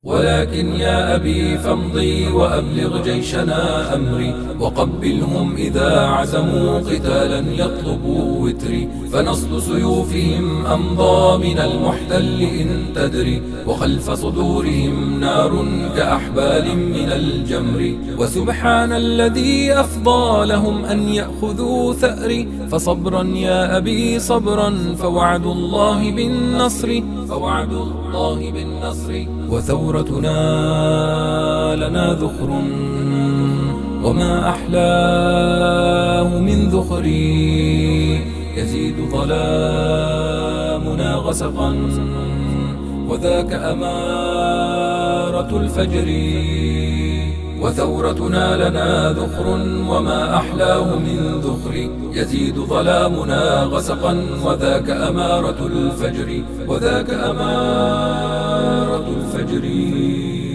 ولكن يا أبي فامضي وأبلغ جيشنا أمري، وقبلهم إذا عزموا قتالا يطلبوا وتري، فنصل سيوفهم أمضى من المحتل إن تدري، وخلف صدورهم نار كأحبال من الجمر. وسبحان الذي أفضى لهم أن يأخذوا ثأري، فصبرا يا أبي صبرا فوعد الله بالنصر، فوعد الله بالنصر. وثورتنا لنا ذخر وما أحلاه من ذخري، يزيد ظلامنا غسقا وذاك أمارة الفجر. وثورتنا لنا ذخر وما أحلاه من ذخر، يزيد ظلامنا غسقا وذاك أمارة الفجر، وذاك أمارة الفجر.